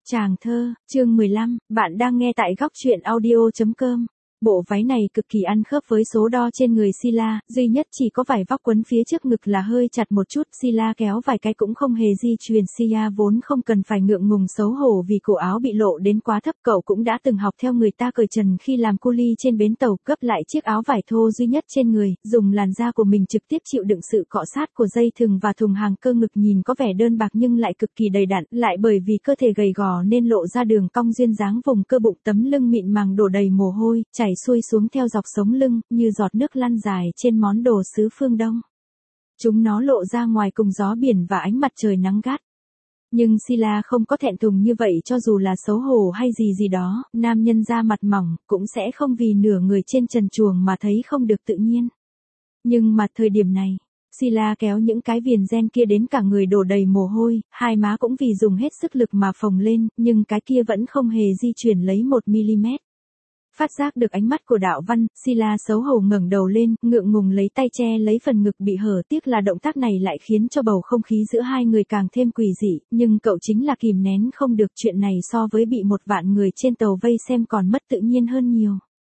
Tràng thơ, chương 15, bạn đang nghe tại góc truyện audio.com. Bộ váy này cực kỳ ăn khớp với số đo trên người Sila, duy nhất chỉ có vải vóc quấn phía trước ngực là hơi chặt một chút. Sila kéo vài cái cũng không hề di chuyển. Sia vốn không cần phải ngượng ngùng xấu hổ vì cổ áo bị lộ đến quá thấp. Cậu cũng đã từng học theo người ta cởi trần khi làm cu li trên bến tàu, gấp lại chiếc áo vải thô duy nhất trên người, dùng làn da của mình trực tiếp chịu đựng sự cọ sát của dây thừng và thùng hàng cơ ngực nhìn có vẻ đơn bạc nhưng lại cực kỳ đầy đặn, lại bởi vì cơ thể gầy gò nên lộ ra đường cong duyên dáng vùng cơ bụng, tấm lưng mịn màng đổ đầy mồ hôi, chảy xuôi xuống theo dọc sống lưng, như giọt nước lăn dài trên món đồ sứ phương Đông. Chúng nó lộ ra ngoài cùng gió biển và ánh mặt trời nắng gắt. Nhưng Sila không có thẹn thùng như vậy, cho dù là xấu hổ hay gì đó, nam nhân da mặt mỏng, cũng sẽ không vì nửa người trên trần truồng mà thấy không được tự nhiên. Nhưng mà thời điểm này, Sila kéo những cái viền ren kia đến cả người đổ đầy mồ hôi, hai má cũng vì dùng hết sức lực mà phồng lên, nhưng cái kia vẫn không hề di chuyển lấy 1mm. Phát giác được ánh mắt của Đạo Văn, Sila xấu hổ ngẩng đầu lên, ngượng ngùng lấy tay che lấy phần ngực bị hở, tiếc là động tác này lại khiến cho bầu không khí giữa hai người càng thêm quỷ dị, nhưng cậu chính là kìm nén không được, chuyện này so với bị 1 vạn người trên tàu vây xem còn mất tự nhiên hơn nhiều.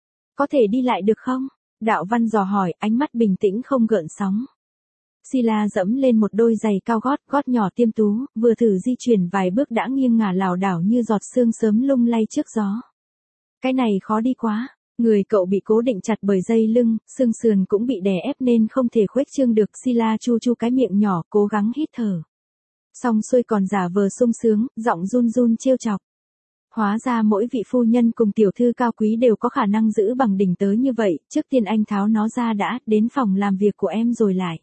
Có thể đi lại được không? Đạo Văn dò hỏi, ánh mắt bình tĩnh không gợn sóng. Sila dẫm lên một đôi giày cao gót nhỏ tiêm tú, vừa thử di chuyển vài bước đã nghiêng ngả lảo đảo như giọt sương sớm lung lay trước gió. Cái này khó đi quá, người cậu bị cố định chặt bởi dây lưng, xương sườn cũng bị đè ép nên không thể khuếch trương được. Sila chu cái miệng nhỏ, cố gắng hít thở. Xong xuôi còn giả vờ sung sướng, giọng run run trêu chọc. Hóa ra mỗi vị phu nhân cùng tiểu thư cao quý đều có khả năng giữ bằng đỉnh tới như vậy, trước tiên anh tháo nó ra đã, đến phòng làm việc của em rồi lại.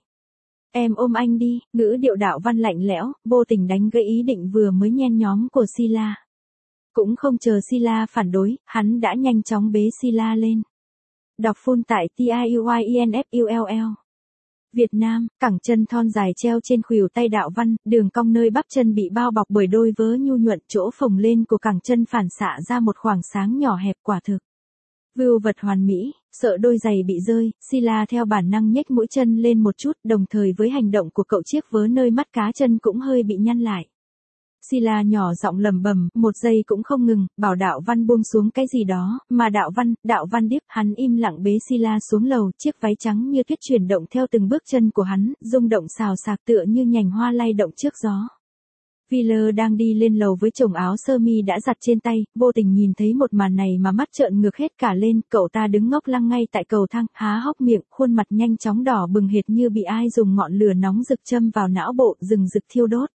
Em ôm anh đi, ngữ điệu Đạo Văn lạnh lẽo, vô tình đánh gãy ý định vừa mới nhen nhóm của Sila. Cũng không chờ Sila phản đối, hắn đã nhanh chóng bế Sila lên. Đọc full tại TIUYINFULL. Việt Nam, cẳng chân thon dài treo trên khuỷu tay Đạo Văn, đường cong nơi bắp chân bị bao bọc bởi đôi vớ nhu nhuận, chỗ phồng lên của cẳng chân phản xạ ra một khoảng sáng nhỏ hẹp, quả thực vưu vật hoàn mỹ. Sợ đôi giày bị rơi, Sila theo bản năng nhếch mũi chân lên một chút, đồng thời với hành động của cậu chiếc vớ nơi mắt cá chân cũng hơi bị nhăn lại. Sila nhỏ giọng lẩm bẩm, một giây cũng không ngừng, bảo Đạo Văn buông xuống cái gì đó, mà Đạo Văn điếc, hắn im lặng bế Sila xuống lầu, chiếc váy trắng như tuyết chuyển động theo từng bước chân của hắn, rung động xào xạc tựa như nhành hoa lay động trước gió. Wheeler đang đi lên lầu với chồng áo sơ mi đã giặt trên tay, vô tình nhìn thấy một màn này mà mắt trợn ngược hết cả lên, cậu ta đứng ngốc lăng ngay tại cầu thang, há hốc miệng, khuôn mặt nhanh chóng đỏ bừng hệt như bị ai dùng ngọn lửa nóng rực châm vào não bộ, rừng rực thiêu đốt.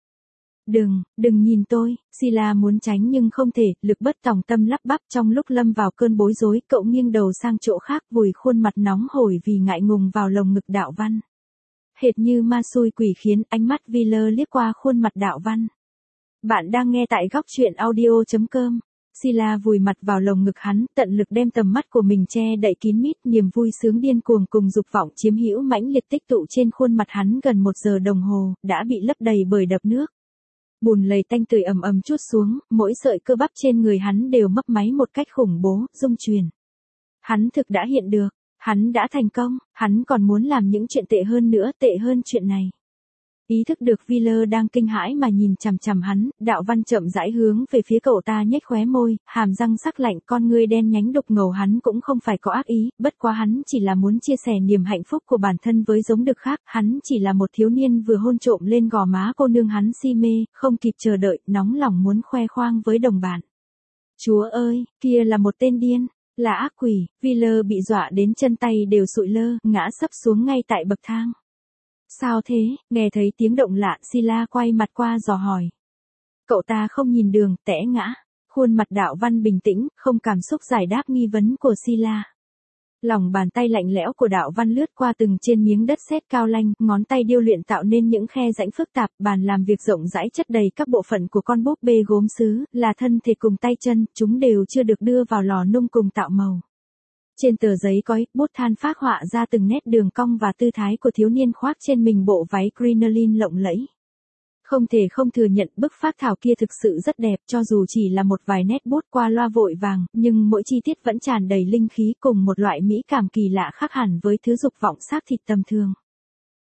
Đừng nhìn tôi, Sila muốn tránh nhưng không thể, lực bất tòng tâm lắp bắp. Trong lúc lâm vào cơn bối rối, cậu nghiêng đầu sang chỗ khác, vùi khuôn mặt nóng hổi vì ngại ngùng vào lồng ngực Đạo Văn. Hệt như ma xui quỷ khiến, ánh mắt Wheeler liếc qua khuôn mặt Đạo Văn. Bạn đang nghe tại góc truyện audio.com. Sila vùi mặt vào lồng ngực hắn, tận lực đem tầm mắt của mình che đậy kín mít, niềm vui sướng điên cuồng cùng dục vọng chiếm hữu mãnh liệt tích tụ trên khuôn mặt hắn gần 1 giờ đồng hồ, đã bị lấp đầy bởi đập nước. Bùn lầy tanh tưởi ầm ầm trút xuống, mỗi sợi cơ bắp trên người hắn đều mấp máy một cách khủng bố, rung chuyển. Hắn thực đã hiện được, hắn đã thành công, hắn còn muốn làm những chuyện tệ hơn nữa, tệ hơn chuyện này. Ý thức được Wheeler đang kinh hãi mà nhìn chằm chằm hắn, Đạo Văn chậm rãi hướng về phía cậu ta, nhếch khóe môi, hàm răng sắc lạnh, con ngươi đen nhánh đục ngầu. Hắn cũng không phải có ác ý, bất quá hắn chỉ là muốn chia sẻ niềm hạnh phúc của bản thân với giống đực khác. Hắn chỉ là một thiếu niên vừa hôn trộm lên gò má cô nương hắn si mê, không kịp chờ đợi, nóng lòng muốn khoe khoang với đồng bạn. Chúa ơi, kia là một tên điên, là ác quỷ. Wheeler bị dọa đến chân tay đều sụi lơ, ngã sấp xuống ngay tại bậc thang. Sao thế? Nghe thấy tiếng động lạ, Sila quay mặt qua dò hỏi. Cậu ta không nhìn đường, té ngã. Khuôn mặt Đạo Văn bình tĩnh, không cảm xúc giải đáp nghi vấn của Sila. Lòng bàn tay lạnh lẽo của Đạo Văn lướt qua từng trên miếng đất sét cao lanh, ngón tay điêu luyện tạo nên những khe rãnh phức tạp, bàn làm việc rộng rãi chất đầy các bộ phận của con búp bê gốm sứ, là thân thể cùng tay chân, chúng đều chưa được đưa vào lò nung cùng tạo màu. Trên tờ giấy cói, bút than phác họa ra từng nét đường cong và tư thái của thiếu niên khoác trên mình bộ váy crinoline lộng lẫy. Không thể không thừa nhận bức phác thảo kia thực sự rất đẹp, cho dù chỉ là một vài nét bút qua loa vội vàng, nhưng mỗi chi tiết vẫn tràn đầy linh khí cùng một loại mỹ cảm kỳ lạ khác hẳn với thứ dục vọng xác thịt tầm thường.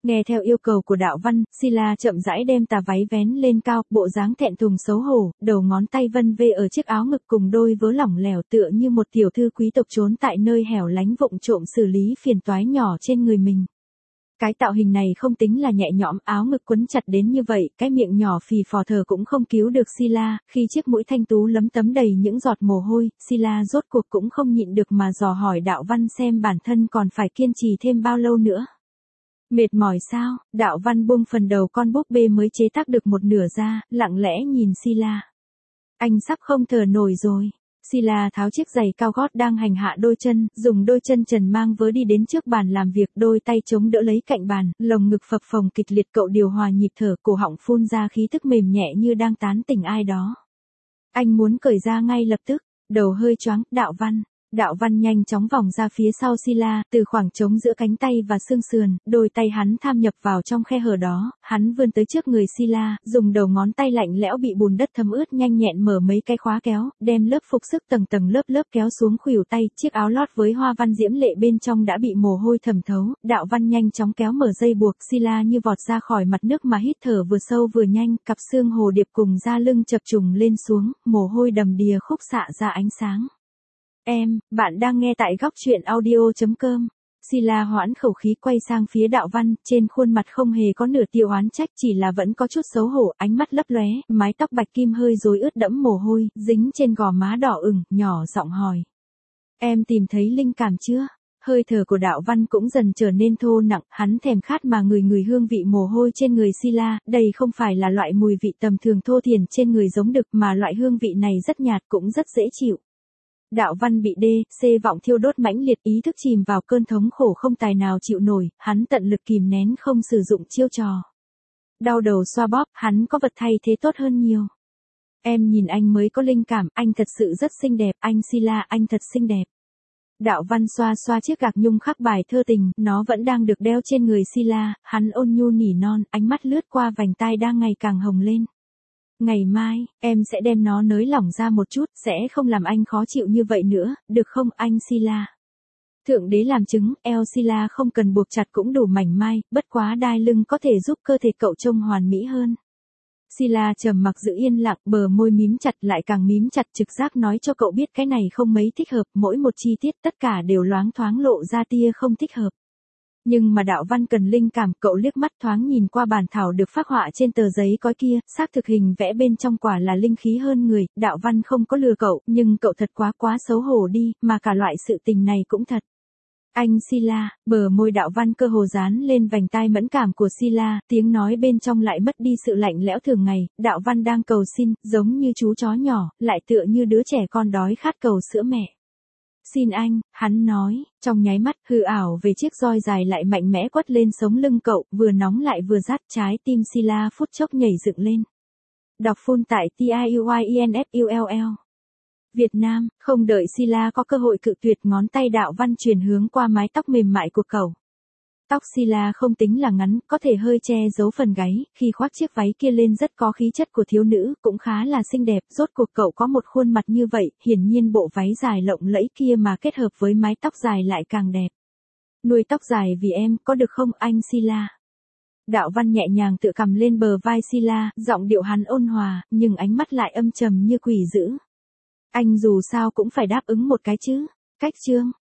Nghe theo yêu cầu của Đạo Văn, Sila chậm rãi đem tà váy vén lên cao, bộ dáng thẹn thùng xấu hổ, đầu ngón tay vân vê ở chiếc áo ngực cùng đôi vớ lỏng lẻo tựa như một tiểu thư quý tộc trốn tại nơi hẻo lánh vụng trộm xử lý phiền toái nhỏ trên người mình. Cái tạo hình này không tính là nhẹ nhõm, áo ngực quấn chặt đến như vậy, cái miệng nhỏ phì phò thở cũng không cứu được Sila, khi chiếc mũi thanh tú lấm tấm đầy những giọt mồ hôi, Sila rốt cuộc cũng không nhịn được mà dò hỏi Đạo Văn xem bản thân còn phải kiên trì thêm bao lâu nữa. Mệt mỏi sao? Đạo Văn buông phần đầu con búp bê mới chế tác được một nửa ra, lặng lẽ nhìn Sila. Anh sắp không thở nổi rồi. Sila tháo chiếc giày cao gót đang hành hạ đôi chân, dùng đôi chân trần mang vớ đi đến trước bàn làm việc, đôi tay chống đỡ lấy cạnh bàn, lồng ngực phập phồng kịch liệt, cậu điều hòa nhịp thở, cổ họng phun ra khí thức mềm nhẹ như đang tán tỉnh ai đó. Anh muốn cởi ra ngay lập tức, đầu hơi choáng, Đạo Văn nhanh chóng vòng ra phía sau Sila, từ khoảng trống giữa cánh tay và xương sườn, đôi tay hắn tham nhập vào trong khe hở đó, hắn vươn tới trước người Sila, dùng đầu ngón tay lạnh lẽo bị bùn đất thấm ướt nhanh nhẹn mở mấy cái khóa kéo, đem lớp phục sức tầng tầng lớp lớp kéo xuống khuỷu tay, chiếc áo lót với hoa văn diễm lệ bên trong đã bị mồ hôi thẩm thấu, Đạo Văn nhanh chóng kéo mở dây buộc, Sila như vọt ra khỏi mặt nước mà hít thở vừa sâu vừa nhanh, cặp xương hồ điệp cùng da lưng chập trùng lên xuống, mồ hôi đầm đìa khúc xạ ra ánh sáng. Bạn đang nghe tại góc chuyện audio.com. Sila hoãn khẩu khí quay sang phía Đạo Văn, trên khuôn mặt không hề có nửa tia oán trách, chỉ là vẫn có chút xấu hổ, ánh mắt lấp lóe, mái tóc bạch kim hơi rối ướt đẫm mồ hôi, dính trên gò má đỏ ửng, nhỏ giọng hỏi. Em tìm thấy linh cảm chưa? Hơi thở của Đạo Văn cũng dần trở nên thô nặng, hắn thèm khát mà người hương vị mồ hôi trên người Sila, đây không phải là loại mùi vị tầm thường thô thiển trên người giống đực mà loại hương vị này rất nhạt cũng rất dễ chịu. Đạo Văn bị vọng thiêu đốt mãnh liệt, ý thức chìm vào cơn thống khổ không tài nào chịu nổi, hắn tận lực kìm nén không sử dụng chiêu trò. Đau đầu xoa bóp, hắn có vật thay thế tốt hơn nhiều. Em nhìn anh mới có linh cảm, anh thật sự rất xinh đẹp, anh Sila, anh thật xinh đẹp. Đạo Văn xoa xoa chiếc gạc nhung khắc bài thơ tình, nó vẫn đang được đeo trên người Sila, hắn ôn nhu nỉ non, ánh mắt lướt qua vành tai đang ngày càng hồng lên. Ngày mai, em sẽ đem nó nới lỏng ra một chút, sẽ không làm anh khó chịu như vậy nữa, được không anh Sila? Thượng đế làm chứng, eo Sila không cần buộc chặt cũng đủ mảnh mai, bất quá đai lưng có thể giúp cơ thể cậu trông hoàn mỹ hơn. Sila trầm mặc giữ yên lặng, bờ môi mím chặt lại càng mím chặt, trực giác nói cho cậu biết cái này không mấy thích hợp, mỗi một chi tiết tất cả đều loáng thoáng lộ ra tia không thích hợp. Nhưng mà Đạo Văn cần linh cảm, cậu liếc mắt thoáng nhìn qua bản thảo được phác họa trên tờ giấy cói kia, xác thực hình vẽ bên trong quả là linh khí hơn người, Đạo Văn không có lừa cậu, nhưng cậu thật quá xấu hổ đi, mà cả loại sự tình này cũng thật. Anh Sila, bờ môi Đạo Văn cơ hồ dán lên vành tai mẫn cảm của Sila, tiếng nói bên trong lại mất đi sự lạnh lẽo thường ngày, Đạo Văn đang cầu xin, giống như chú chó nhỏ, lại tựa như đứa trẻ con đói khát cầu sữa mẹ. Xin anh, hắn nói, trong nháy mắt, hư ảo về chiếc roi dài lại mạnh mẽ quất lên sống lưng cậu, vừa nóng lại vừa rát, trái tim Sila phút chốc nhảy dựng lên. Đọc full tại TIUYINFULL. Việt Nam, không đợi Sila có cơ hội cự tuyệt, ngón tay Đạo Văn chuyển hướng qua mái tóc mềm mại của cậu. Tóc Sila không tính là ngắn, có thể hơi che giấu phần gáy, khi khoác chiếc váy kia lên rất có khí chất của thiếu nữ, cũng khá là xinh đẹp, rốt cuộc cậu có một khuôn mặt như vậy, hiển nhiên bộ váy dài lộng lẫy kia mà kết hợp với mái tóc dài lại càng đẹp. Nuôi tóc dài vì em, có được không anh Sila? Đạo Văn nhẹ nhàng tựa cằm lên bờ vai Sila, giọng điệu hắn ôn hòa, nhưng ánh mắt lại âm trầm như quỷ dữ. Anh dù sao cũng phải đáp ứng một cái chứ. Cách chương.